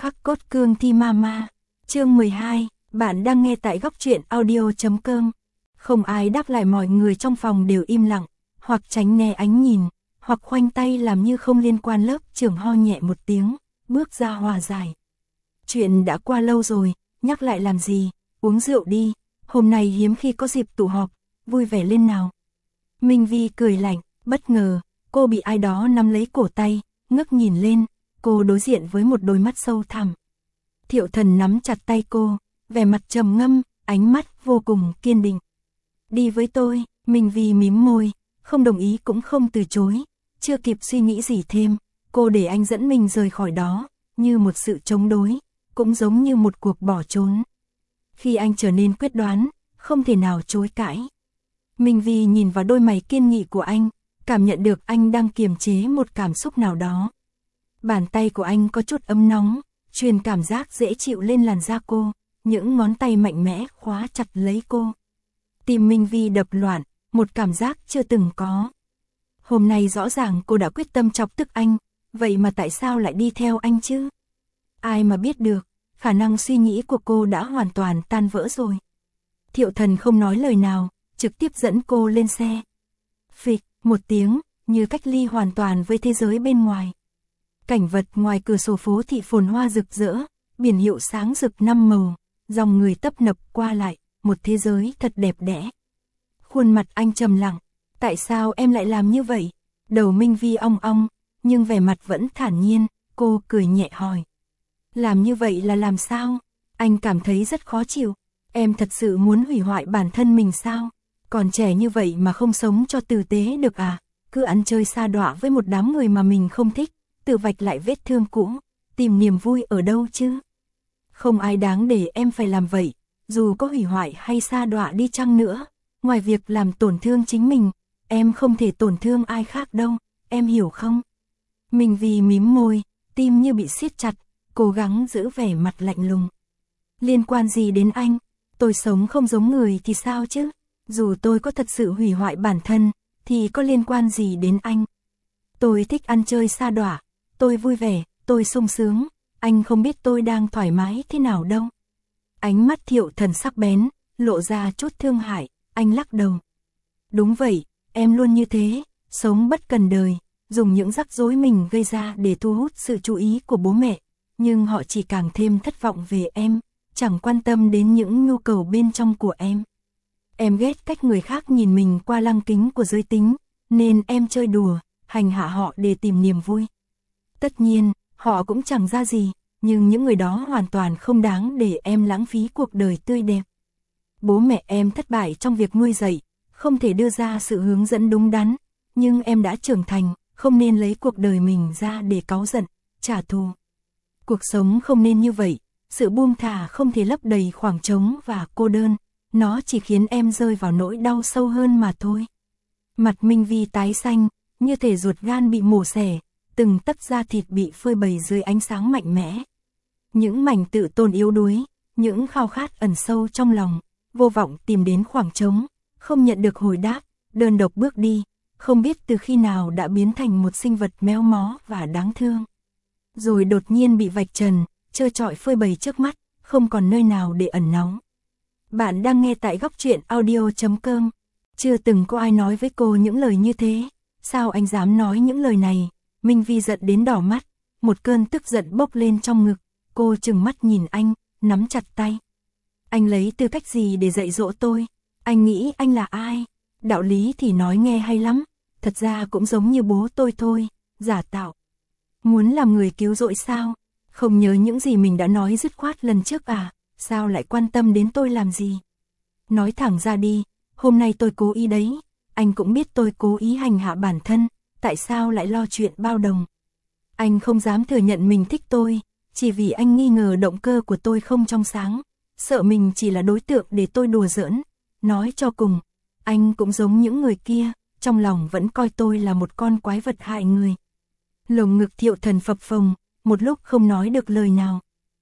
Khắc cốt cương thi mama. Chương 12, bạn đang nghe tại góc truyện audio.com. Không ai đáp lại, mọi người trong phòng đều im lặng, hoặc tránh né ánh nhìn, hoặc khoanh tay làm như không liên quan. Lớp trưởng ho nhẹ một tiếng, bước ra hòa giải. Chuyện đã qua lâu rồi, nhắc lại làm gì, uống rượu đi, hôm nay hiếm khi có dịp tụ họp, vui vẻ lên nào. Minh Vi cười lạnh, bất ngờ, cô bị ai đó nắm lấy cổ tay, ngước nhìn lên, cô đối diện với một đôi mắt sâu thẳm. Thiệu Thần nắm chặt tay cô, vẻ mặt trầm ngâm, ánh mắt vô cùng kiên định. Đi với tôi. Minh Vi mím môi, không đồng ý cũng không từ chối, chưa kịp suy nghĩ gì thêm, cô để anh dẫn mình rời khỏi đó, như một sự chống đối, cũng giống như một cuộc bỏ trốn. Khi anh trở nên quyết đoán, không thể nào chối cãi. Minh Vi nhìn vào đôi mày kiên nghị của anh, cảm nhận được anh đang kiềm chế một cảm xúc nào đó. Bàn tay của anh có chút ấm nóng, truyền cảm giác dễ chịu lên làn da cô, những ngón tay mạnh mẽ khóa chặt lấy cô. Tim Minh Vi đập loạn, một cảm giác chưa từng có. Hôm nay rõ ràng cô đã quyết tâm chọc tức anh, vậy mà tại sao lại đi theo anh chứ? Ai mà biết được, khả năng suy nghĩ của cô đã hoàn toàn tan vỡ rồi. Thiệu Thần không nói lời nào, trực tiếp dẫn cô lên xe. Phịch, một tiếng, như cách ly hoàn toàn với thế giới bên ngoài. Cảnh vật ngoài cửa sổ phố thị phồn hoa rực rỡ, biển hiệu sáng rực 5 màu, dòng người tấp nập qua lại, một thế giới thật đẹp đẽ. Khuôn mặt anh trầm lặng, tại sao em lại làm như vậy? Đầu Minh Vi ong ong, nhưng vẻ mặt vẫn thản nhiên, cô cười nhẹ hỏi. Làm như vậy là làm sao? Anh cảm thấy rất khó chịu. Em thật sự muốn hủy hoại bản thân mình sao? Còn trẻ như vậy mà không sống cho tử tế được à? Cứ ăn chơi sa đọa với một đám người mà mình không thích, tự vạch lại vết thương cũ, tìm niềm vui ở đâu chứ? Không ai đáng để em phải làm vậy, dù có hủy hoại hay sa đọa đi chăng nữa. Ngoài việc làm tổn thương chính mình, em không thể tổn thương ai khác đâu, em hiểu không? Minh Vi mím môi, tim như bị siết chặt, cố gắng giữ vẻ mặt lạnh lùng. Liên quan gì đến anh? Tôi sống không giống người thì sao chứ? Dù tôi có thật sự hủy hoại bản thân, thì có liên quan gì đến anh? Tôi thích ăn chơi sa đọa, tôi vui vẻ, tôi sung sướng, anh không biết tôi đang thoải mái thế nào đâu. Ánh mắt Thiệu Thần sắc bén, lộ ra chút thương hại, anh lắc đầu. Đúng vậy, em luôn như thế, sống bất cần đời, dùng những rắc rối mình gây ra để thu hút sự chú ý của bố mẹ, nhưng họ chỉ càng thêm thất vọng về em, chẳng quan tâm đến những nhu cầu bên trong của em. Em ghét cách người khác nhìn mình qua lăng kính của giới tính, nên em chơi đùa, hành hạ họ để tìm niềm vui. Tất nhiên, họ cũng chẳng ra gì, nhưng những người đó hoàn toàn không đáng để em lãng phí cuộc đời tươi đẹp. Bố mẹ em thất bại trong việc nuôi dạy, không thể đưa ra sự hướng dẫn đúng đắn, nhưng em đã trưởng thành, không nên lấy cuộc đời mình ra để cáu giận, trả thù. Cuộc sống không nên như vậy, sự buông thả không thể lấp đầy khoảng trống và cô đơn, nó chỉ khiến em rơi vào nỗi đau sâu hơn mà thôi. Mặt Minh Vi tái xanh, như thể ruột gan bị mổ xẻ, từng tấc da thịt bị phơi bày dưới ánh sáng mạnh mẽ. Những mảnh tự tôn yếu đuối, những khao khát ẩn sâu trong lòng, vô vọng tìm đến khoảng trống, không nhận được hồi đáp, đơn độc bước đi, không biết từ khi nào đã biến thành một sinh vật méo mó và đáng thương. Rồi đột nhiên bị vạch trần, trơ trọi phơi bày trước mắt, không còn nơi nào để ẩn náu. Bạn đang nghe tại góc truyện audio.com. Chưa từng có ai nói với cô những lời như thế, sao anh dám nói những lời này? Minh Vi giận đến đỏ mắt, một cơn tức giận bốc lên trong ngực, cô trừng mắt nhìn anh, nắm chặt tay. Anh lấy tư cách gì để dạy dỗ tôi? Anh nghĩ anh là ai? Đạo lý thì nói nghe hay lắm, thật ra cũng giống như bố tôi thôi, giả tạo. Muốn làm người cứu rỗi sao? Không nhớ những gì mình đã nói dứt khoát lần trước à? Sao lại quan tâm đến tôi làm gì? Nói thẳng ra đi, hôm nay tôi cố ý đấy, anh cũng biết tôi cố ý hành hạ bản thân, tại sao lại lo chuyện bao đồng? Anh không dám thừa nhận mình thích tôi, chỉ vì anh nghi ngờ động cơ của tôi không trong sáng, sợ mình chỉ là đối tượng để tôi đùa giỡn. Nói cho cùng, anh cũng giống những người kia, trong lòng vẫn coi tôi là một con quái vật hại người. Lồng ngực Thiệu Thần phập phồng, một lúc không nói được lời nào.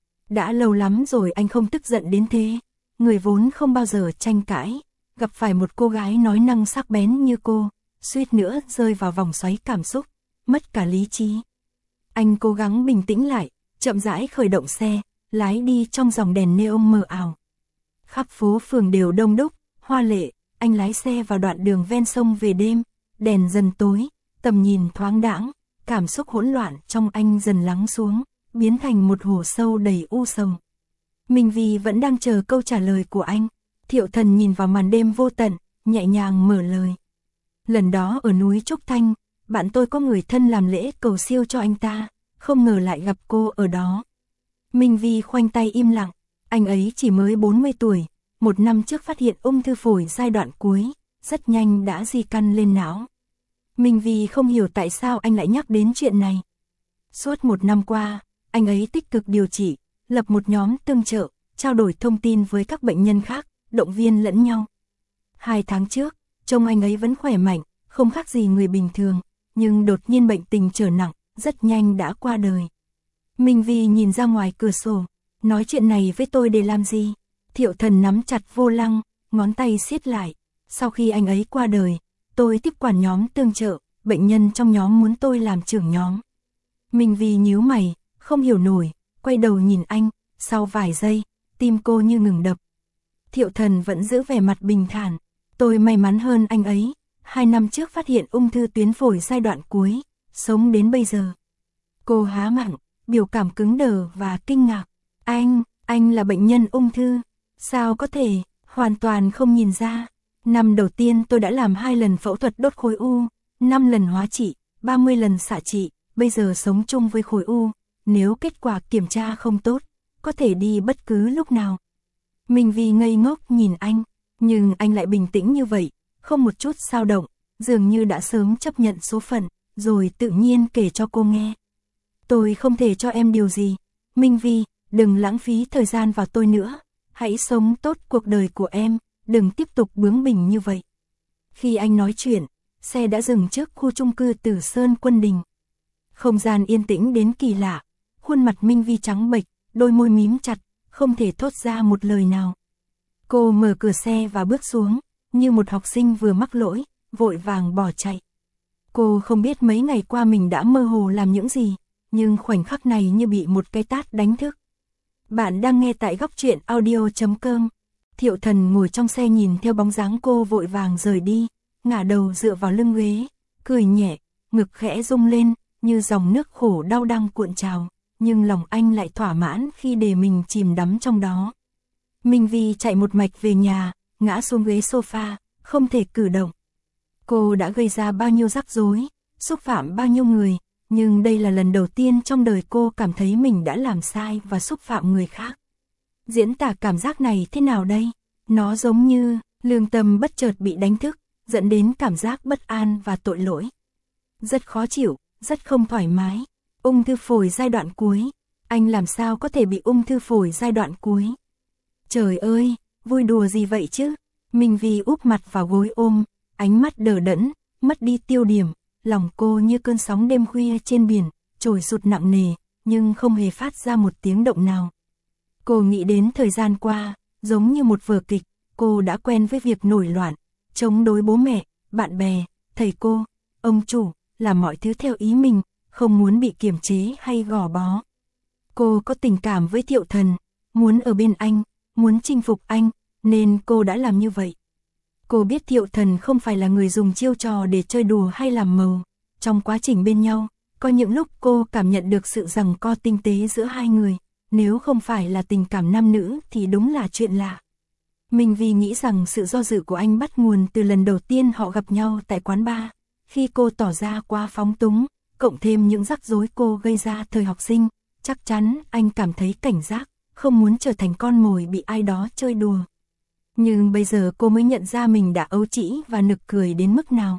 Đã lâu lắm rồi anh không tức giận đến thế, người vốn không bao giờ tranh cãi, gặp phải một cô gái nói năng sắc bén như cô, suýt nữa rơi vào vòng xoáy cảm xúc, mất cả lý trí. Anh cố gắng bình tĩnh lại, chậm rãi khởi động xe, lái đi trong dòng đèn neon mờ ảo. Khắp phố phường đều đông đúc, hoa lệ, anh lái xe vào đoạn đường ven sông về đêm, đèn dần tối, tầm nhìn thoáng đãng, cảm xúc hỗn loạn trong anh dần lắng xuống, biến thành một hồ sâu đầy u sầu. Minh Vi vẫn đang chờ câu trả lời của anh. Thiệu Thần nhìn vào màn đêm vô tận, nhẹ nhàng mở lời. Lần đó ở núi Trúc Thanh, bạn tôi có người thân làm lễ cầu siêu cho anh ta, không ngờ lại gặp cô ở đó. Minh Vi khoanh tay im lặng, anh ấy chỉ mới 40 tuổi, 1 năm trước phát hiện ung thư phổi giai đoạn cuối, rất nhanh đã di căn lên não. Minh Vi không hiểu tại sao anh lại nhắc đến chuyện này. Suốt 1 năm qua, anh ấy tích cực điều trị, lập một nhóm tương trợ, trao đổi thông tin với các bệnh nhân khác, động viên lẫn nhau. 2 tháng trước, trông anh ấy vẫn khỏe mạnh, không khác gì người bình thường, nhưng đột nhiên bệnh tình trở nặng, rất nhanh đã qua đời. Minh Vi nhìn ra ngoài cửa sổ, nói chuyện này với tôi để làm gì? Thiệu Thần nắm chặt vô lăng, ngón tay siết lại. Sau khi anh ấy qua đời, tôi tiếp quản nhóm tương trợ, bệnh nhân trong nhóm muốn tôi làm trưởng nhóm. Minh Vi nhíu mày, không hiểu nổi, quay đầu nhìn anh, sau vài giây, tim cô như ngừng đập. Thiệu Thần vẫn giữ vẻ mặt bình thản, tôi may mắn hơn anh ấy, 2 năm trước phát hiện ung thư tuyến phổi giai đoạn cuối, sống đến bây giờ. Cô há miệng, biểu cảm cứng đờ và kinh ngạc. Anh là bệnh nhân ung thư, sao có thể, hoàn toàn không nhìn ra. Năm đầu tiên tôi đã làm 2 lần phẫu thuật đốt khối u, 5 lần hóa trị, 30 lần xạ trị, bây giờ sống chung với khối u, nếu kết quả kiểm tra không tốt, có thể đi bất cứ lúc nào. Minh Vi ngây ngốc nhìn anh, nhưng anh lại bình tĩnh như vậy, không một chút dao động, dường như đã sớm chấp nhận số phận, rồi tự nhiên kể cho cô nghe. Tôi không thể cho em điều gì, Minh Vi, đừng lãng phí thời gian vào tôi nữa, hãy sống tốt cuộc đời của em, đừng tiếp tục bướng bỉnh như vậy. Khi anh nói chuyện, xe đã dừng trước khu chung cư Tử Sơn Quân Đình. Không gian yên tĩnh đến kỳ lạ, khuôn mặt Minh Vi trắng bệch, đôi môi mím chặt, không thể thốt ra một lời nào. Cô mở cửa xe và bước xuống, như một học sinh vừa mắc lỗi, vội vàng bỏ chạy. Cô không biết mấy ngày qua mình đã mơ hồ làm những gì, nhưng khoảnh khắc này như bị một cái tát đánh thức. Bạn đang nghe tại góc truyện audio.com. Thiệu Thần ngồi trong xe nhìn theo bóng dáng cô vội vàng rời đi, ngả đầu dựa vào lưng ghế, cười nhẹ, ngực khẽ rung lên, như dòng nước khổ đau đang cuộn trào, nhưng lòng anh lại thỏa mãn khi để mình chìm đắm trong đó. Minh Vi chạy một mạch về nhà, ngã xuống ghế sofa, không thể cử động. Cô đã gây ra bao nhiêu rắc rối, xúc phạm bao nhiêu người, nhưng đây là lần đầu tiên trong đời cô cảm thấy mình đã làm sai và xúc phạm người khác. Diễn tả cảm giác này thế nào đây? Nó giống như lương tâm bất chợt bị đánh thức, dẫn đến cảm giác bất an và tội lỗi. Rất khó chịu, rất không thoải mái. Ung thư phổi giai đoạn cuối. Anh làm sao có thể bị ung thư phổi giai đoạn cuối? Trời ơi, vui đùa gì vậy chứ? Minh Vi úp mặt vào gối ôm, ánh mắt đờ đẫn, mất đi tiêu điểm. Lòng cô như cơn sóng đêm khuya trên biển, trồi sụt nặng nề, nhưng không hề phát ra một tiếng động nào. Cô nghĩ đến thời gian qua, giống như một vở kịch, cô đã quen với việc nổi loạn, chống đối bố mẹ, bạn bè, thầy cô, ông chủ, làm mọi thứ theo ý mình, không muốn bị kiềm chế hay gò bó. Cô có tình cảm với Thiệu Thần, muốn ở bên anh, muốn chinh phục anh, nên cô đã làm như vậy. Cô biết Thiệu Thần không phải là người dùng chiêu trò để chơi đùa hay làm màu. Trong quá trình bên nhau, có những lúc cô cảm nhận được sự giằng co tinh tế giữa hai người. Nếu không phải là tình cảm nam nữ thì đúng là chuyện lạ. Minh Vi nghĩ rằng sự do dự của anh bắt nguồn từ lần đầu tiên họ gặp nhau tại quán bar. Khi cô tỏ ra quá phóng túng, cộng thêm những rắc rối cô gây ra thời học sinh, chắc chắn anh cảm thấy cảnh giác, không muốn trở thành con mồi bị ai đó chơi đùa. Nhưng bây giờ cô mới nhận ra mình đã ấu trĩ và nực cười đến mức nào.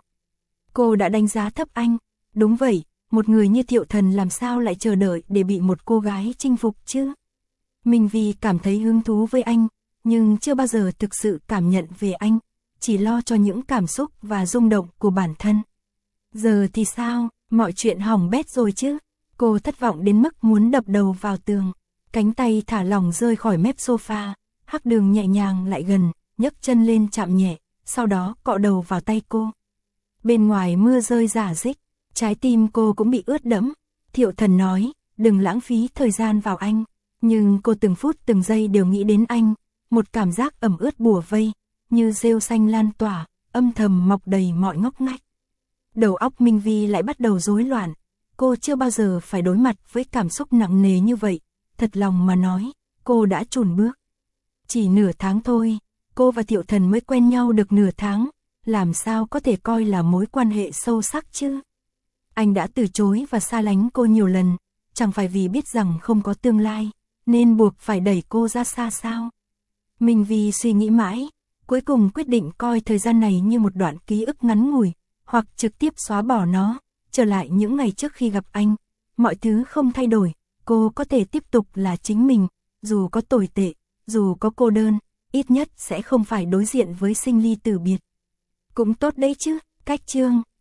Cô đã đánh giá thấp anh. Đúng vậy, một người như Thiệu Thần làm sao lại chờ đợi để bị một cô gái chinh phục chứ? Minh Vi cảm thấy hứng thú với anh, nhưng chưa bao giờ thực sự cảm nhận về anh, chỉ lo cho những cảm xúc và rung động của bản thân. Giờ thì sao, mọi chuyện hỏng bét rồi chứ? Cô thất vọng đến mức muốn đập đầu vào tường, cánh tay thả lỏng rơi khỏi mép sofa. Hắc Đường nhẹ nhàng lại gần, nhấc chân lên chạm nhẹ, sau đó cọ đầu vào tay cô. Bên ngoài mưa rơi rả rích, trái tim cô cũng bị ướt đẫm. Thiệu Thần nói, đừng lãng phí thời gian vào anh. Nhưng cô từng phút từng giây đều nghĩ đến anh, một cảm giác ẩm ướt bủa vây, như rêu xanh lan tỏa, âm thầm mọc đầy mọi ngóc ngách. Đầu óc Minh Vi lại bắt đầu rối loạn, cô chưa bao giờ phải đối mặt với cảm xúc nặng nề như vậy, thật lòng mà nói, cô đã chùn bước. Chỉ nửa tháng thôi, cô và Thiệu Thần mới quen nhau được nửa tháng, làm sao có thể coi là mối quan hệ sâu sắc chứ? Anh đã từ chối và xa lánh cô nhiều lần, chẳng phải vì biết rằng không có tương lai, nên buộc phải đẩy cô ra xa sao? Minh Vi suy nghĩ mãi, cuối cùng quyết định coi thời gian này như một đoạn ký ức ngắn ngủi, hoặc trực tiếp xóa bỏ nó, trở lại những ngày trước khi gặp anh. Mọi thứ không thay đổi, cô có thể tiếp tục là chính mình, dù có tồi tệ, dù có cô đơn, ít nhất sẽ không phải đối diện với sinh ly tử biệt. Cũng tốt đấy chứ, cách chương.